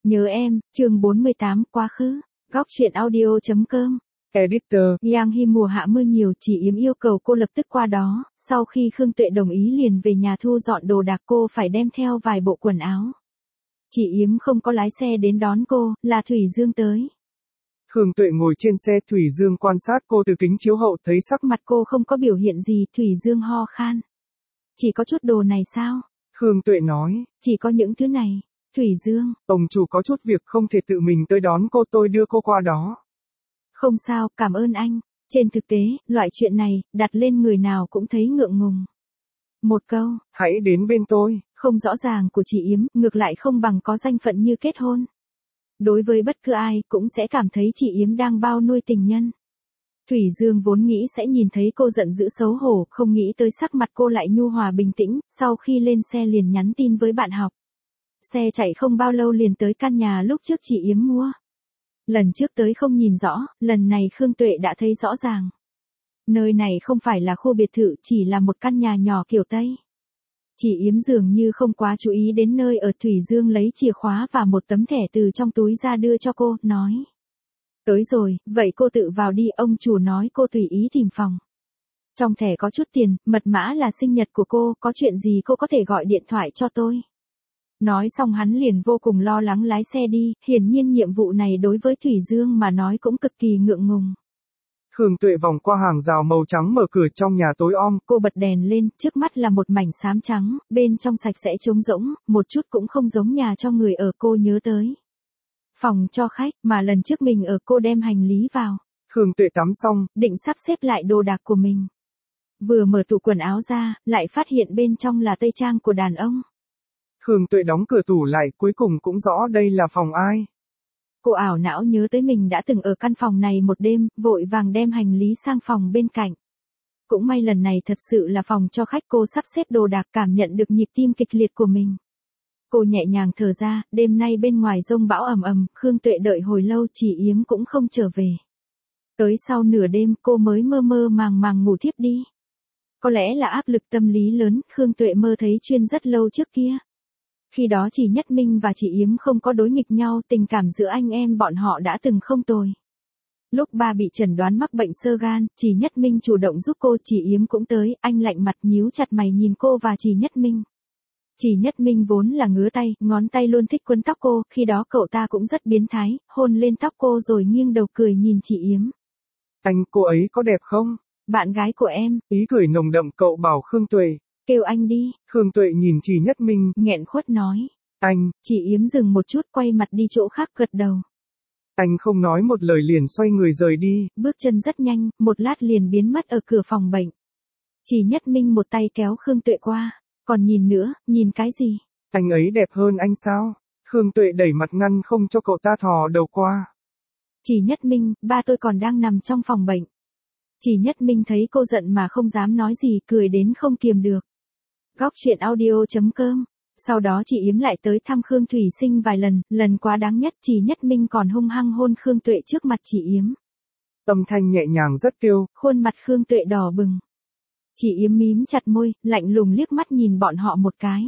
Nhớ em, chương 48, quá khứ. Góc truyện audio.com. Editor. Giang Hy mùa hạ mưa nhiều, chị Yếm yêu cầu cô lập tức qua đó, sau khi Khương Tuệ đồng ý liền về nhà thu dọn đồ đạc, cô phải đem theo vài bộ quần áo. Chị Yếm không có lái xe đến đón cô, là Thủy Dương tới. Khương Tuệ ngồi trên xe, Thủy Dương quan sát cô từ kính chiếu hậu, thấy sắc Mặt cô không có biểu hiện gì, Thủy Dương ho khan. Chỉ có chút đồ này sao? Khương Tuệ nói. Chỉ có những thứ này. Thủy Dương. Ông chủ có chút việc không thể tự mình tới đón cô, tôi đưa cô qua đó. Không sao, cảm ơn anh. Trên thực tế, loại chuyện này, đặt lên người nào cũng thấy ngượng ngùng. Một câu. Hãy đến bên tôi. Không rõ ràng của chị Yếm, ngược lại không bằng có danh phận như kết hôn. Đối với bất cứ ai, cũng sẽ cảm thấy chị Yếm đang bao nuôi tình nhân. Thủy Dương vốn nghĩ sẽ nhìn thấy cô giận dữ xấu hổ, không nghĩ tới sắc mặt cô lại nhu hòa bình tĩnh, sau khi lên xe liền nhắn tin với bạn học. Xe chạy không bao lâu liền tới căn nhà lúc trước chị Yếm mua. Lần trước tới không nhìn rõ, lần này Khương Tuệ đã thấy rõ ràng. Nơi này không phải là khu biệt thự, chỉ là một căn nhà nhỏ kiểu Tây. Chị Yếm dường như không quá chú ý đến nơi ở. Thủy Dương lấy chìa khóa và một tấm thẻ từ trong túi ra đưa cho cô, nói. Tới rồi, vậy cô tự vào đi, ông chủ nói cô tùy ý tìm phòng. Trong thẻ có chút tiền, mật mã là sinh nhật của cô, có chuyện gì cô có thể gọi điện thoại cho tôi. Nói xong hắn liền vô cùng lo lắng lái xe đi, hiển nhiên nhiệm vụ này đối với Thủy Dương mà nói cũng cực kỳ ngượng ngùng. Khương Tuệ vòng qua hàng rào màu trắng, mở cửa, trong nhà tối om. Cô bật đèn lên, trước mắt là một mảnh xám trắng, bên trong sạch sẽ trống rỗng, một chút cũng không giống nhà cho người ở. Cô nhớ tới phòng cho khách mà lần trước mình ở, cô đem hành lý vào. Khương Tuệ tắm xong, định sắp xếp lại đồ đạc của mình. Vừa mở tủ quần áo ra, lại phát hiện bên trong là tây trang của đàn ông. Khương Tuệ đóng cửa tủ lại, cuối cùng cũng rõ đây là phòng ai. Cô ảo não nhớ tới mình đã từng ở căn phòng này một đêm, vội vàng đem hành lý sang phòng bên cạnh. Cũng may lần này thật sự là phòng cho khách. Cô sắp xếp đồ đạc, cảm nhận được nhịp tim kịch liệt của mình. Cô nhẹ nhàng thở ra, đêm nay bên ngoài dông bão ầm ầm, Khương Tuệ đợi hồi lâu chị Yếm cũng không trở về. Tới sau nửa đêm cô mới mơ mơ màng màng ngủ thiếp đi. Có lẽ là áp lực tâm lý lớn, Khương Tuệ mơ thấy chuyên rất lâu trước kia. Khi đó chỉ Nhất Minh và chị Yếm không có đối nghịch nhau, tình cảm giữa anh em bọn họ đã từng không tồi. Lúc ba bị chẩn đoán mắc bệnh xơ gan, chỉ Nhất Minh chủ động giúp cô, chị Yếm cũng tới, anh lạnh mặt nhíu chặt mày nhìn cô và chỉ Nhất Minh. Chỉ Nhất Minh vốn là ngứa tay, ngón tay luôn thích quấn tóc cô, khi đó cậu ta cũng rất biến thái, hôn lên tóc cô rồi nghiêng đầu cười nhìn chị Yếm. Anh, cô ấy có đẹp không? Bạn gái của em. Ý cười nồng đậm, cậu bảo Khương Tuệ. Kêu anh đi. Khương Tuệ nhìn chỉ Nhất Minh, nghẹn khuất nói. Anh. Chị Yếm dừng một chút, quay mặt đi chỗ khác, gật đầu. Anh không nói một lời liền xoay người rời đi. Bước chân rất nhanh, một lát liền biến mất ở cửa phòng bệnh. Chỉ Nhất Minh một tay kéo Khương Tuệ qua. Còn nhìn nữa, nhìn cái gì? Anh ấy đẹp hơn anh sao? Khương Tuệ đẩy mặt ngăn không cho cậu ta thò đầu qua. Chỉ Nhất Minh, ba tôi còn đang nằm trong phòng bệnh. Chỉ Nhất Minh thấy cô giận mà không dám nói gì, cười đến không kiềm được. Góc truyện audio.com. Sau đó chị Yếm lại tới thăm Khương Thủy Sinh vài lần, lần quá đáng nhất chỉ Nhất Minh còn hung hăng hôn Khương Tuệ trước mặt chị Yếm. Âm thanh nhẹ nhàng rất kêu, khuôn mặt Khương Tuệ đỏ bừng. Chị Yếm mím chặt môi, lạnh lùng liếc mắt nhìn bọn họ một cái.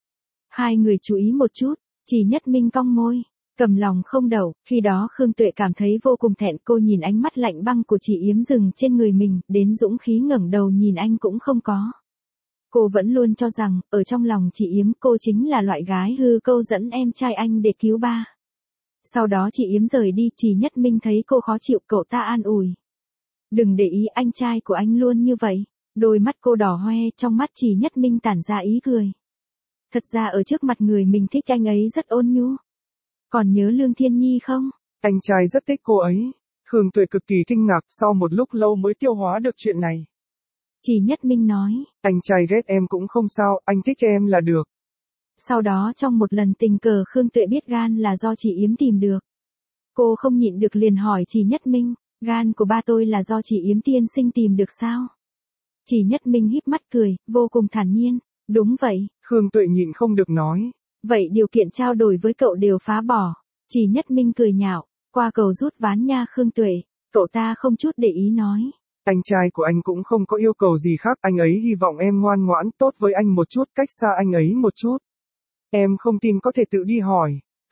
Hai người chú ý một chút, chỉ Nhất Minh cong môi, cầm lòng không đậu. Khi đó Khương Tuệ cảm thấy vô cùng thẹn, cô nhìn ánh mắt lạnh băng của chị Yếm dừng trên người mình, đến dũng khí ngẩng đầu nhìn anh cũng không có. Cô vẫn luôn cho rằng, ở trong lòng chị Yếm cô chính là loại gái hư câu dẫn em trai anh để cứu ba. Sau đó chị Yếm rời đi, chỉ Nhất Minh thấy cô khó chịu, cậu ta an ủi. Đừng để ý, anh trai của anh luôn như vậy. Đôi mắt cô đỏ hoe, trong mắt chỉ Nhất Minh tản ra ý cười. Thật ra ở trước mặt người mình thích anh ấy rất ôn nhu. Còn nhớ Lương Thiên Nhi không? Anh trai rất thích cô ấy. Khương Tuệ cực kỳ kinh ngạc, sau một lúc lâu mới tiêu hóa được chuyện này. Chỉ Nhất Minh nói. Anh trai ghét em cũng không sao, anh thích em là được. Sau đó trong một lần tình cờ Khương Tuệ biết gan là do chị Yếm tìm được. Cô không nhịn được liền hỏi chỉ Nhất Minh, gan của ba tôi là do chị Yếm tiên sinh tìm được sao? Chỉ Nhất Minh híp mắt cười, vô cùng thản nhiên, đúng vậy. Khương Tuệ nhịn không được nói. Vậy điều kiện trao đổi với cậu đều phá bỏ. Chỉ Nhất Minh cười nhạo, qua cầu rút ván nha Khương Tuệ. Cậu ta không chút để ý nói. Anh trai của anh cũng không có yêu cầu gì khác, anh ấy hy vọng em ngoan ngoãn, tốt với anh một chút, cách xa anh ấy một chút. Em không tin có thể tự đi hỏi.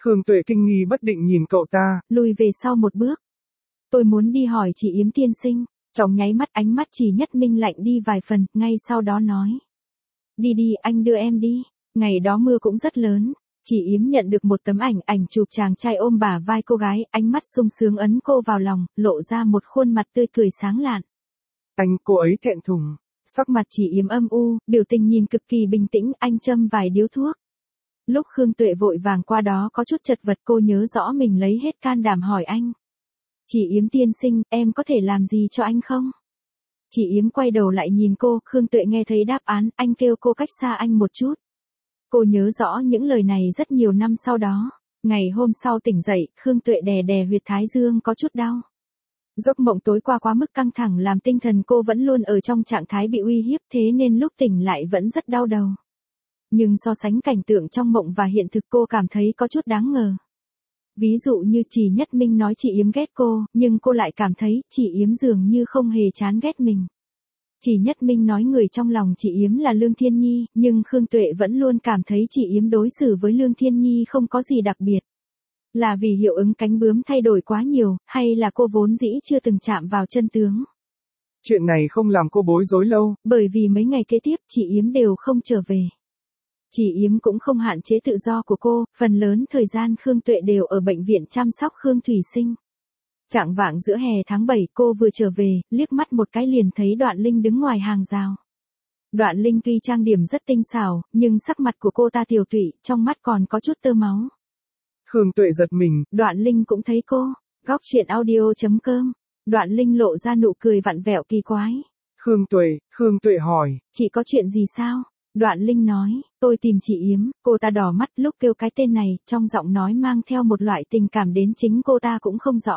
Khương Tuệ kinh nghi bất định nhìn cậu ta. Lùi về sau một bước. Tôi muốn đi hỏi chị Yếm tiên sinh. Trong nháy mắt ánh mắt Chỉ Nhất Minh lạnh đi vài phần, ngay sau đó nói. Đi đi, anh đưa em đi. Ngày đó mưa cũng rất lớn. Chị Yếm nhận được một tấm ảnh chụp chàng trai ôm bả vai cô gái, ánh mắt sung sướng ấn cô vào lòng, lộ ra một khuôn mặt tươi cười sáng lạn. Anh, cô ấy thẹn thùng. Sắc mặt Chị Yếm âm u, biểu tình nhìn cực kỳ bình tĩnh, anh châm vài điếu thuốc. Lúc Khương Tuệ vội vàng qua đó có chút chật vật, cô nhớ rõ mình lấy hết can đảm hỏi anh. Chị Yếm tiên sinh, em có thể làm gì cho anh không? Chị Yếm quay đầu lại nhìn cô, Khương Tuệ nghe thấy đáp án, anh kêu cô cách xa anh một chút. Cô nhớ rõ những lời này rất nhiều năm sau đó. Ngày hôm sau tỉnh dậy, Khương Tuệ đè đè huyệt thái dương có chút đau. Giấc mộng tối qua quá mức căng thẳng làm tinh thần cô vẫn luôn ở trong trạng thái bị uy hiếp, thế nên lúc tỉnh lại vẫn rất đau đầu. Nhưng so sánh cảnh tượng trong mộng và hiện thực, cô cảm thấy có chút đáng ngờ. Ví dụ như Chỉ Nhất Minh nói chị Yếm ghét cô, nhưng cô lại cảm thấy chị Yếm dường như không hề chán ghét mình. Chỉ Nhất Minh nói người trong lòng chị Yếm là Lương Thiên Nhi, nhưng Khương Tuệ vẫn luôn cảm thấy chị Yếm đối xử với Lương Thiên Nhi không có gì đặc biệt. Là vì hiệu ứng cánh bướm thay đổi quá nhiều, hay là cô vốn dĩ chưa từng chạm vào chân tướng? Chuyện này không làm cô bối rối lâu. Bởi vì mấy ngày kế tiếp chị Yếm đều không trở về. Chị Yếm cũng không hạn chế tự do của cô, phần lớn thời gian Khương Tuệ đều ở bệnh viện chăm sóc Khương Thủy Sinh. Chạng vạng giữa hè tháng 7 cô vừa trở về, liếc mắt một cái liền thấy Đoạn Linh đứng ngoài hàng rào. Đoạn Linh tuy trang điểm rất tinh xảo, nhưng sắc mặt của cô ta tiều tụy, trong mắt còn có chút tơ máu. Khương Tuệ giật mình. Đoạn Linh cũng thấy cô. Góc truyện audio.com. Đoạn Linh lộ ra nụ cười vặn vẹo kỳ quái. Khương Tuệ hỏi. Chị có chuyện gì sao? Đoạn Linh nói, tôi tìm chị Yếm. Cô ta đỏ mắt lúc kêu cái tên này, trong giọng nói mang theo một loại tình cảm đến chính cô ta cũng không rõ.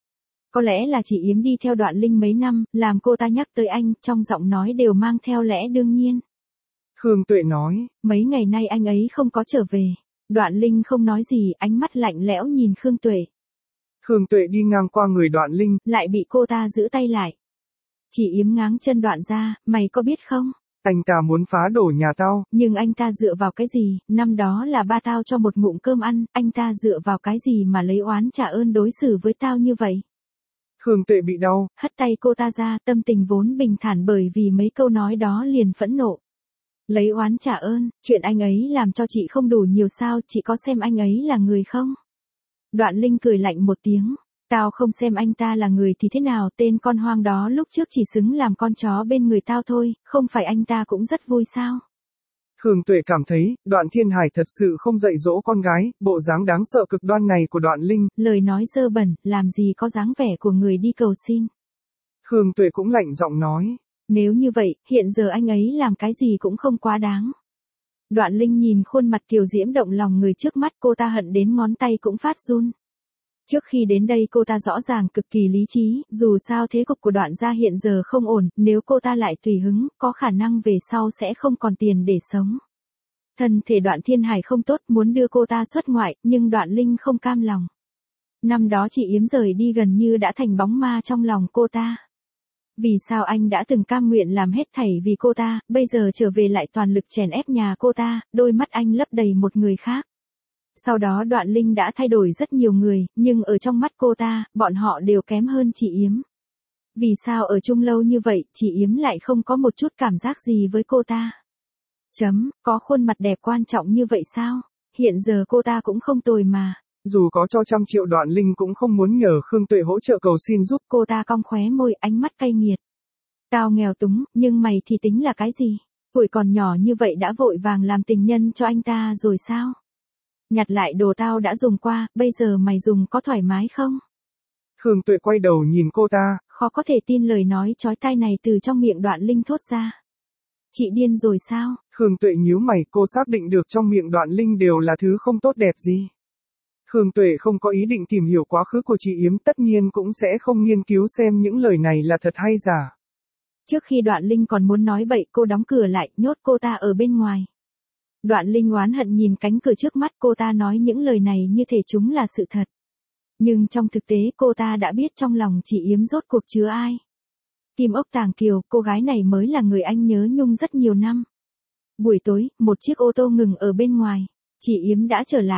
Có lẽ là chị Yếm đi theo Đoạn Linh mấy năm, làm cô ta nhắc tới anh, trong giọng nói đều mang theo lẽ đương nhiên. Khương Tuệ nói, mấy ngày nay anh ấy không có trở về. Đoạn Linh không nói gì, ánh mắt lạnh lẽo nhìn Khương Tuệ. Khương Tuệ đi ngang qua người Đoạn Linh, lại bị cô ta giữ tay lại. Chị Yếm ngáng chân Đoạn ra, mày có biết không? Anh ta muốn phá đổ nhà tao. Nhưng anh ta dựa vào cái gì, năm đó là ba tao cho một ngụm cơm ăn, anh ta dựa vào cái gì mà lấy oán trả ơn đối xử với tao như vậy? Khương Tuệ bị đau, hất tay cô ta ra, tâm tình vốn bình thản bởi vì mấy câu nói đó liền phẫn nộ. Lấy oán trả ơn, chuyện anh ấy làm cho chị không đủ nhiều sao, chị có xem anh ấy là người không? Đoạn Linh cười lạnh một tiếng, tao không xem anh ta là người thì thế nào, tên con hoang đó lúc trước chỉ xứng làm con chó bên người tao thôi, không phải anh ta cũng rất vui sao? Khương Tuệ cảm thấy, Đoạn Thiên Hải thật sự không dạy dỗ con gái, bộ dáng đáng sợ cực đoan này của Đoạn Linh. Lời nói dơ bẩn, làm gì có dáng vẻ của người đi cầu xin. Khương Tuệ cũng lạnh giọng nói. Nếu như vậy, hiện giờ anh ấy làm cái gì cũng không quá đáng. Đoạn Linh nhìn khuôn mặt kiều diễm động lòng người trước mắt, cô ta hận đến ngón tay cũng phát run. Trước khi đến đây cô ta rõ ràng cực kỳ lý trí, dù sao thế cục của Đoạn gia hiện giờ không ổn, nếu cô ta lại tùy hứng, có khả năng về sau sẽ không còn tiền để sống. Thân thể Đoạn Thiên Hải không tốt, muốn đưa cô ta xuất ngoại, nhưng Đoạn Linh không cam lòng. Năm đó chị Yếm rời đi gần như đã thành bóng ma trong lòng cô ta. Vì sao anh đã từng cam nguyện làm hết thảy vì cô ta, bây giờ trở về lại toàn lực chèn ép nhà cô ta, đôi mắt anh lấp đầy một người khác. Sau đó Đoạn Linh đã thay đổi rất nhiều người, nhưng ở trong mắt cô ta, bọn họ đều kém hơn chị Yếm. Vì sao ở chung lâu như vậy, chị Yếm lại không có một chút cảm giác gì với cô ta? Có khuôn mặt đẹp quan trọng như vậy sao? Hiện giờ cô ta cũng không tồi mà. Dù có cho 100 triệu Đoạn Linh cũng không muốn nhờ Khương Tuệ hỗ trợ cầu xin giúp. Cô ta cong khóe môi, ánh mắt cay nghiệt. Tao nghèo túng, nhưng mày thì tính là cái gì? Tuổi còn nhỏ như vậy đã vội vàng làm tình nhân cho anh ta rồi sao? Nhặt lại đồ tao đã dùng qua, bây giờ mày dùng có thoải mái không? Khương Tuệ quay đầu nhìn cô ta. Khó có thể tin lời nói chói tai này từ trong miệng Đoạn Linh thốt ra. Chị điên rồi sao? Khương Tuệ nhíu mày, cô xác định được trong miệng Đoạn Linh đều là thứ không tốt đẹp gì. Khương Tuệ không có ý định tìm hiểu quá khứ của chị Yếm, tất nhiên cũng sẽ không nghiên cứu xem những lời này là thật hay giả. Trước khi Đoạn Linh còn muốn nói bậy, cô đóng cửa lại, nhốt cô ta ở bên ngoài. Đoạn Linh oán hận nhìn cánh cửa trước mắt, cô ta nói những lời này như thể chúng là sự thật. Nhưng trong thực tế cô ta đã biết trong lòng chị Yếm rốt cuộc chứa ai. Kim ốc Tàng Kiều, cô gái này mới là người anh nhớ nhung rất nhiều năm. Buổi tối, một chiếc ô tô ngừng ở bên ngoài. Chị Yếm đã trở lại.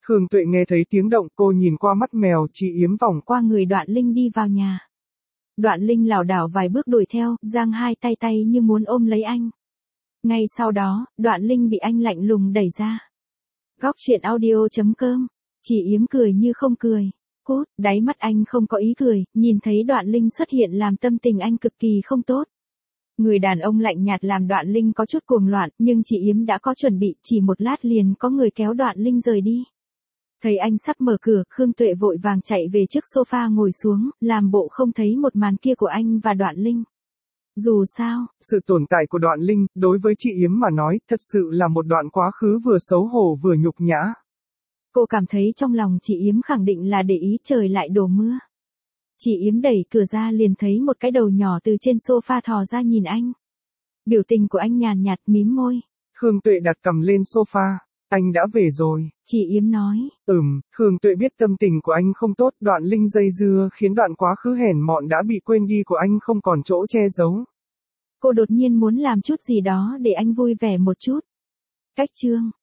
Khương Tuệ nghe thấy tiếng động, cô nhìn qua mắt mèo, chị Yếm vòng qua người Đoạn Linh đi vào nhà. Đoạn Linh lảo đảo vài bước đuổi theo, giang hai tay như muốn ôm lấy anh. Ngay sau đó, Đoạn Linh bị anh lạnh lùng đẩy ra. Góc truyện audio.com. Chị Yếm cười như không cười. Cút, đáy mắt anh không có ý cười, nhìn thấy Đoạn Linh xuất hiện làm tâm tình anh cực kỳ không tốt. Người đàn ông lạnh nhạt làm Đoạn Linh có chút cuồng loạn, nhưng chị Yếm đã có chuẩn bị, chỉ một lát liền có người kéo Đoạn Linh rời đi. Thấy anh sắp mở cửa, Khương Tuệ vội vàng chạy về trước sofa ngồi xuống, làm bộ không thấy một màn kia của anh và Đoạn Linh. Dù sao, sự tồn tại của Đoạn Linh, đối với chị Yếm mà nói, thật sự là một đoạn quá khứ vừa xấu hổ vừa nhục nhã. Cô cảm thấy trong lòng chị Yếm khẳng định là để ý trời lại đổ mưa. Chị Yếm đẩy cửa ra liền thấy một cái đầu nhỏ từ trên sofa thò ra nhìn anh. Biểu tình của anh nhàn nhạt mím môi. Khương Tuệ đặt cầm lên sofa. Anh đã về rồi. Chị Yếm nói. Khương Tuệ biết tâm tình của anh không tốt, Đoạn Linh dây dưa khiến đoạn quá khứ hèn mọn đã bị quên đi của anh không còn chỗ che giấu. Cô đột nhiên muốn làm chút gì đó để anh vui vẻ một chút. Cách chương.